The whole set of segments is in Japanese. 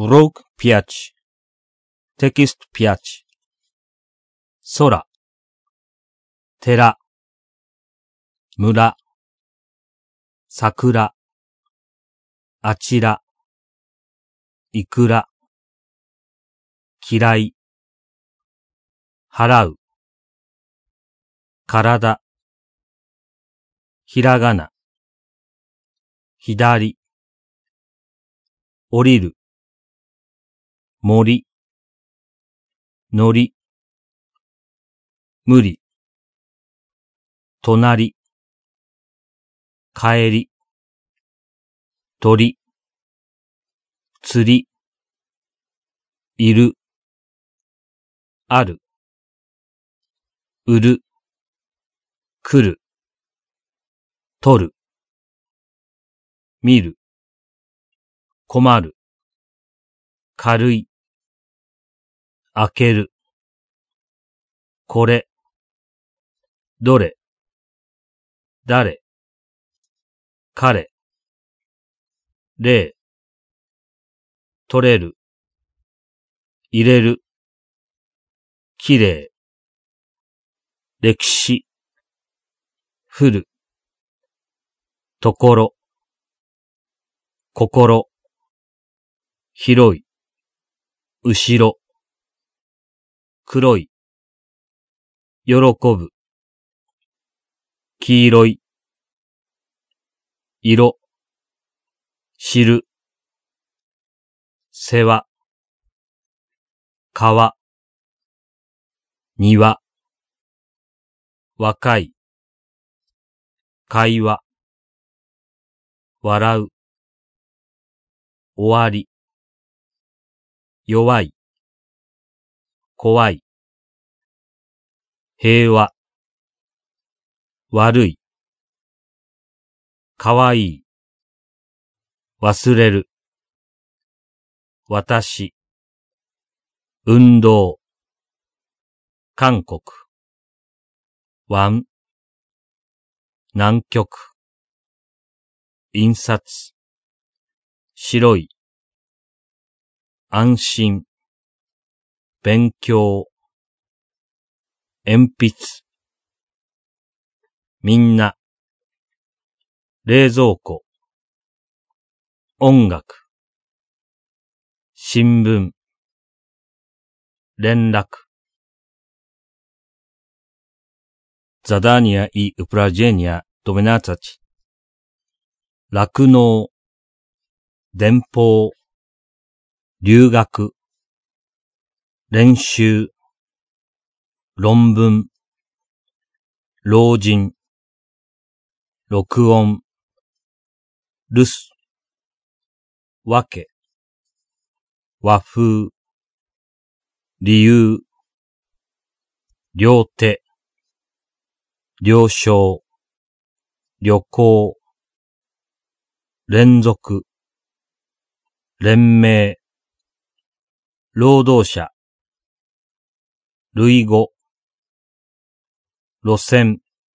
Урок 5. Текст 5. 空、寺、村、桜、あちら、いくら、嫌い、払う、体、ひらがな、左、降りる、森、のり、無理、隣、帰り、鳥、釣り、いる、ある、売る、来る、取る、見る、困る、軽い、開ける、これ、どれ、誰、彼、例、取れる、入れる、きれい、歴史、降る、ところ、心、広い、後ろ、黒い、喜ぶ、黄色い、色、知る、世話、川、庭、若い、会話、笑う、終わり、弱い、怖い、平和、悪い、かわいい、忘れる、私、運動、韓国、湾、南極、印刷、白い、安心、勉強、鉛筆、みんな、冷蔵庫、音楽、新聞、連絡。Задания и упражнения 12. 酪農、電報、留学、練習、論文、老人、録音、留守、わけ、和風、理由、両手、了承、旅行、連続、連名、労働者、類語、路線、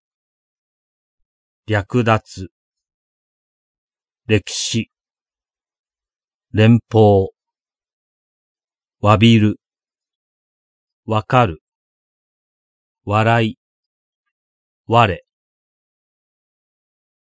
略奪、歴史、連邦、詫びる、わかる、笑い、我、